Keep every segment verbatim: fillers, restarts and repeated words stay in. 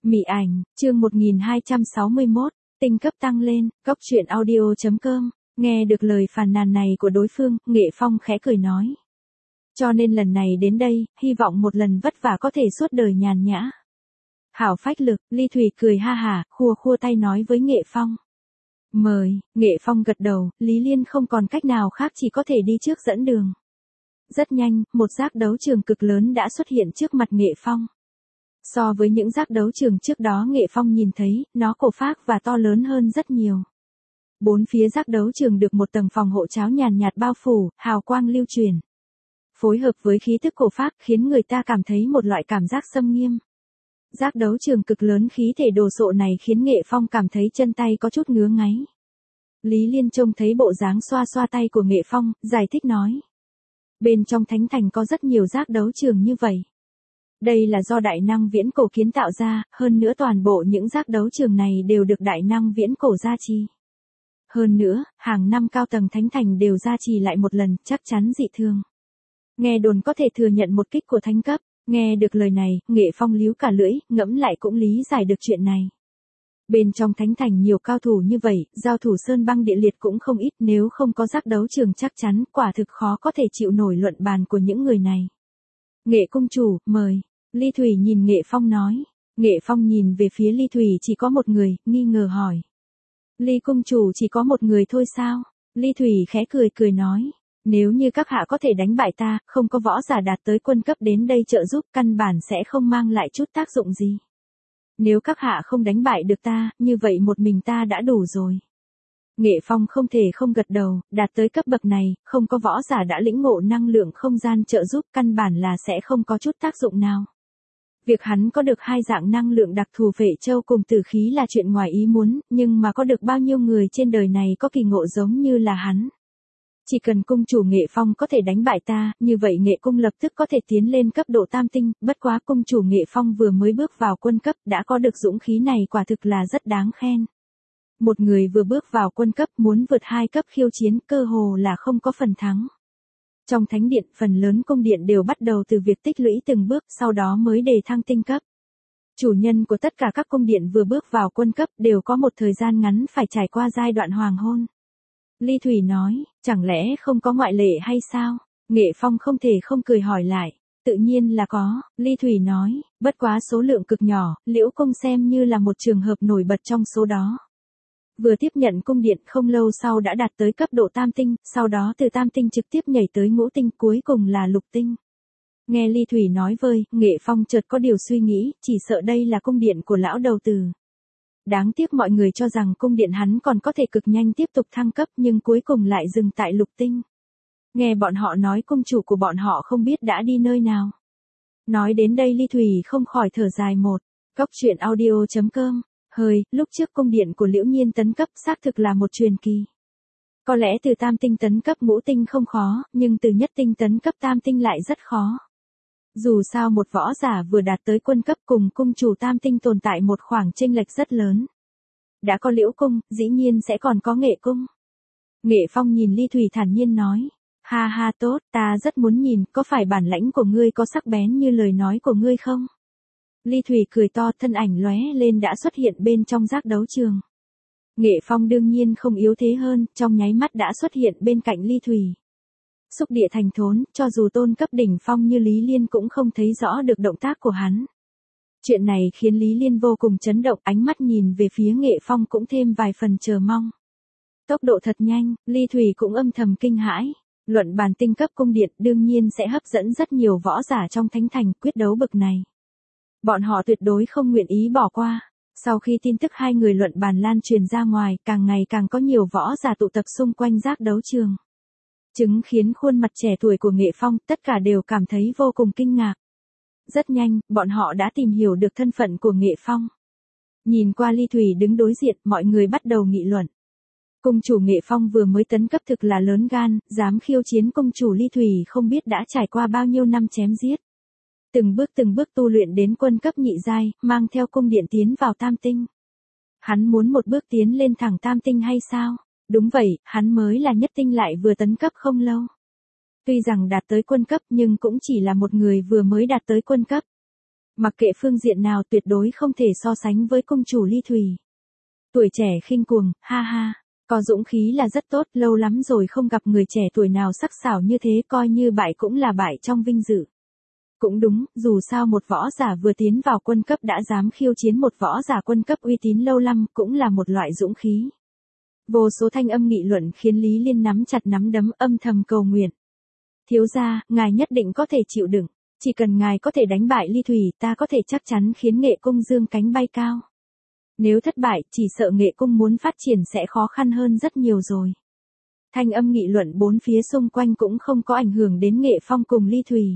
Mị ảnh, chương một nghìn hai trăm sáu mươi mốt, tinh cấp tăng lên, góc truyện audio chấm com, nghe được lời phàn nàn này của đối phương, Nghệ Phong khẽ cười nói. Cho nên lần này đến đây, hy vọng một lần vất vả có thể suốt đời nhàn nhã. Hảo phách lực, Ly Thủy cười ha hả, khua khua tay nói với Nghệ Phong. Mời, Nghệ Phong gật đầu, Lý Liên không còn cách nào khác chỉ có thể đi trước dẫn đường. Rất nhanh, một giác đấu trường cực lớn đã xuất hiện trước mặt Nghệ Phong. So với những giác đấu trường trước đó Nghệ Phong nhìn thấy, nó cổ phác và to lớn hơn rất nhiều. Bốn phía giác đấu trường được một tầng phòng hộ cháo nhàn nhạt bao phủ, hào quang lưu truyền. Phối hợp với khí tức cổ phác khiến người ta cảm thấy một loại cảm giác xâm nghiêm. Giác đấu trường cực lớn khí thể đồ sộ này khiến Nghệ Phong cảm thấy chân tay có chút ngứa ngáy. Lý Liên trông thấy bộ dáng xoa xoa tay của Nghệ Phong, giải thích nói. Bên trong thánh thành có rất nhiều giác đấu trường như vậy. Đây là do đại năng viễn cổ kiến tạo ra, hơn nữa toàn bộ những giác đấu trường này đều được đại năng viễn cổ gia trì. Hơn nữa, hàng năm cao tầng thánh thành đều gia trì lại một lần, chắc chắn dị thường. Nghe đồn có thể thừa nhận một kích của thánh cấp, nghe được lời này, Nghệ Phong líu cả lưỡi, ngẫm lại cũng lý giải được chuyện này. Bên trong thánh thành nhiều cao thủ như vậy, giao thủ sơn băng địa liệt cũng không ít, nếu không có giác đấu trường chắc chắn quả thực khó có thể chịu nổi luận bàn của những người này. Nghệ công chủ, mời. Ly Thủy nhìn Nghệ Phong nói. Nghệ Phong nhìn về phía Ly Thủy chỉ có một người, nghi ngờ hỏi. Ly công chủ chỉ có một người thôi sao? Ly Thủy khẽ cười cười nói. Nếu như các hạ có thể đánh bại ta, không có võ giả đạt tới quân cấp đến đây trợ giúp, căn bản sẽ không mang lại chút tác dụng gì. Nếu các hạ không đánh bại được ta, như vậy một mình ta đã đủ rồi. Nghệ Phong không thể không gật đầu, đạt tới cấp bậc này, không có võ giả đã lĩnh ngộ năng lượng không gian trợ giúp, căn bản là sẽ không có chút tác dụng nào. Việc hắn có được hai dạng năng lượng đặc thù Phệ Châu cùng tử khí là chuyện ngoài ý muốn, nhưng mà có được bao nhiêu người trên đời này có kỳ ngộ giống như là hắn. Chỉ cần cung chủ Nghệ Phong có thể đánh bại ta, như vậy Nghệ cung lập tức có thể tiến lên cấp độ tam tinh, bất quá cung chủ Nghệ Phong vừa mới bước vào quân cấp, đã có được dũng khí này quả thực là rất đáng khen. Một người vừa bước vào quân cấp muốn vượt hai cấp khiêu chiến, cơ hồ là không có phần thắng. Trong thánh điện, phần lớn cung điện đều bắt đầu từ việc tích lũy từng bước, sau đó mới đề thăng tinh cấp. Chủ nhân của tất cả các cung điện vừa bước vào quân cấp đều có một thời gian ngắn phải trải qua giai đoạn hoàng hôn. Ly Thủy nói, chẳng lẽ không có ngoại lệ hay sao? Nghệ Phong không thể không cười hỏi lại. Tự nhiên là có, Ly Thủy nói, bất quá số lượng cực nhỏ, Liễu Cung xem như là một trường hợp nổi bật trong số đó. Vừa tiếp nhận cung điện không lâu sau đã đạt tới cấp độ tam tinh, sau đó từ tam tinh trực tiếp nhảy tới ngũ tinh, cuối cùng là lục tinh. Nghe Ly Thủy nói vơi, Nghệ Phong chợt có điều suy nghĩ, chỉ sợ đây là cung điện của lão đầu tử. Đáng tiếc mọi người cho rằng cung điện hắn còn có thể cực nhanh tiếp tục thăng cấp nhưng cuối cùng lại dừng tại lục tinh. Nghe bọn họ nói cung chủ của bọn họ không biết đã đi nơi nào. Nói đến đây Ly Thủy không khỏi thở dài một, góc truyện audio chấm com. Hơi, lúc trước cung điện của Liễu Nhiên tấn cấp xác thực là một truyền kỳ. Có lẽ từ tam tinh tấn cấp ngũ tinh không khó, nhưng từ nhất tinh tấn cấp tam tinh lại rất khó. Dù sao một võ giả vừa đạt tới quân cấp cùng cung chủ tam tinh tồn tại một khoảng chênh lệch rất lớn. Đã có Liễu cung, dĩ nhiên sẽ còn có Nghệ cung. Nghệ Phong nhìn Ly Thủy thản nhiên nói. Ha ha tốt, ta rất muốn nhìn, có phải bản lãnh của ngươi có sắc bén như lời nói của ngươi không? Ly Thủy cười to, thân ảnh lóe lên đã xuất hiện bên trong giác đấu trường. Nghệ Phong đương nhiên không yếu thế hơn, trong nháy mắt đã xuất hiện bên cạnh Ly Thủy. Xúc địa thành thốn, cho dù tôn cấp đỉnh phong như Lý Liên cũng không thấy rõ được động tác của hắn. Chuyện này khiến Lý Liên vô cùng chấn động, ánh mắt nhìn về phía Nghệ Phong cũng thêm vài phần chờ mong. Tốc độ thật nhanh, Ly Thủy cũng âm thầm kinh hãi. Luận bàn tinh cấp cung điện đương nhiên sẽ hấp dẫn rất nhiều võ giả trong thánh thành quyết đấu bực này. Bọn họ tuyệt đối không nguyện ý bỏ qua. Sau khi tin tức hai người luận bàn lan truyền ra ngoài, càng ngày càng có nhiều võ giả tụ tập xung quanh giác đấu trường. Chứng khiến khuôn mặt trẻ tuổi của Nghệ Phong, tất cả đều cảm thấy vô cùng kinh ngạc. Rất nhanh, bọn họ đã tìm hiểu được thân phận của Nghệ Phong. Nhìn qua Ly Thủy đứng đối diện, mọi người bắt đầu nghị luận. Cung chủ Nghệ Phong vừa mới tấn cấp thực là lớn gan, dám khiêu chiến cung chủ Ly Thủy không biết đã trải qua bao nhiêu năm chém giết. Từng bước từng bước tu luyện đến quân cấp nhị giai, mang theo cung điện tiến vào tam tinh. Hắn muốn một bước tiến lên thẳng tam tinh hay sao? Đúng vậy, hắn mới là nhất tinh lại vừa tấn cấp không lâu. Tuy rằng đạt tới quân cấp nhưng cũng chỉ là một người vừa mới đạt tới quân cấp. Mặc kệ phương diện nào tuyệt đối không thể so sánh với cung chủ Ly Thủy. Tuổi trẻ khinh cuồng, ha ha. Có dũng khí là rất tốt, lâu lắm rồi không gặp người trẻ tuổi nào sắc sảo như thế, coi như bại cũng là bại trong vinh dự. Cũng đúng, dù sao một võ giả vừa tiến vào quân cấp đã dám khiêu chiến một võ giả quân cấp uy tín lâu năm, cũng là một loại dũng khí. Vô số thanh âm nghị luận khiến Lý Liên nắm chặt nắm đấm, âm thầm cầu nguyện. Thiếu gia, ngài nhất định có thể chịu đựng, chỉ cần ngài có thể đánh bại Ly Thủy, ta có thể chắc chắn khiến Nghệ Cung dương cánh bay cao. Nếu thất bại, chỉ sợ Nghệ Cung muốn phát triển sẽ khó khăn hơn rất nhiều rồi. Thanh âm nghị luận bốn phía xung quanh cũng không có ảnh hưởng đến Nghệ Phong cùng Ly Thủy.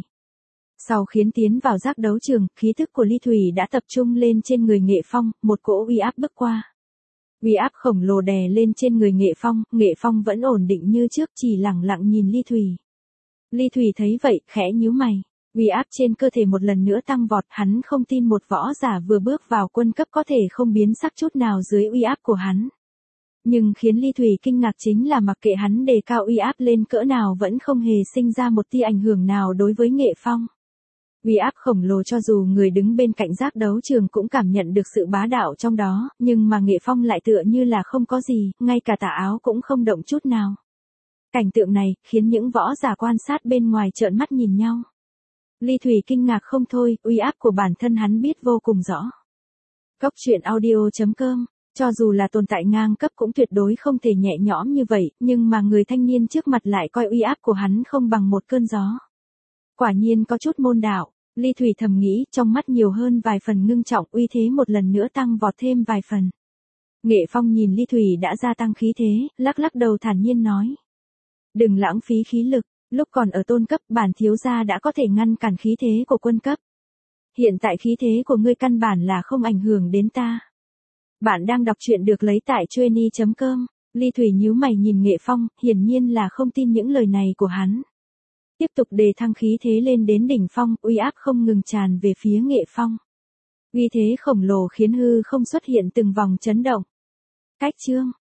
Sau khiến tiến vào giác đấu trường, khí thức của Ly Thủy đã tập trung lên trên người Nghệ Phong, một cỗ uy áp bước qua. Uy áp khổng lồ đè lên trên người Nghệ Phong, Nghệ Phong vẫn ổn định như trước, chỉ lẳng lặng nhìn Ly Thủy. Ly Thủy thấy vậy, khẽ nhíu mày. Uy áp trên cơ thể một lần nữa tăng vọt, hắn không tin một võ giả vừa bước vào quân cấp có thể không biến sắc chút nào dưới uy áp của hắn. Nhưng khiến Ly Thủy kinh ngạc chính là mặc kệ hắn đề cao uy áp lên cỡ nào vẫn không hề sinh ra một tia ảnh hưởng nào đối với Nghệ Phong. Uy áp khổng lồ cho dù người đứng bên cạnh giác đấu trường cũng cảm nhận được sự bá đạo trong đó, nhưng mà Nghệ Phong lại tựa như là không có gì, ngay cả tà áo cũng không động chút nào. Cảnh tượng này khiến những võ giả quan sát bên ngoài trợn mắt nhìn nhau. Ly Thủy kinh ngạc không thôi, uy áp của bản thân hắn biết vô cùng rõ. Cốc truyện audio chấm com, cho dù là tồn tại ngang cấp cũng tuyệt đối không thể nhẹ nhõm như vậy, nhưng mà người thanh niên trước mặt lại coi uy áp của hắn không bằng một cơn gió. Quả nhiên có chút môn đạo, Ly Thủy thầm nghĩ, trong mắt nhiều hơn vài phần ngưng trọng, uy thế một lần nữa tăng vọt thêm vài phần. Nghệ Phong nhìn Ly Thủy đã gia tăng khí thế, lắc lắc đầu thản nhiên nói. Đừng lãng phí khí lực, lúc còn ở tôn cấp bản thiếu gia đã có thể ngăn cản khí thế của quân cấp. Hiện tại khí thế của ngươi căn bản là không ảnh hưởng đến ta. Bạn đang đọc truyện được lấy tại chueny chấm com, Ly Thủy nhíu mày nhìn Nghệ Phong, hiển nhiên là không tin những lời này của hắn. Tiếp tục đề thăng khí thế lên đến đỉnh phong, uy áp không ngừng tràn về phía Nghệ Phong. Uy thế khổng lồ khiến hư không xuất hiện từng vòng chấn động. Cách chương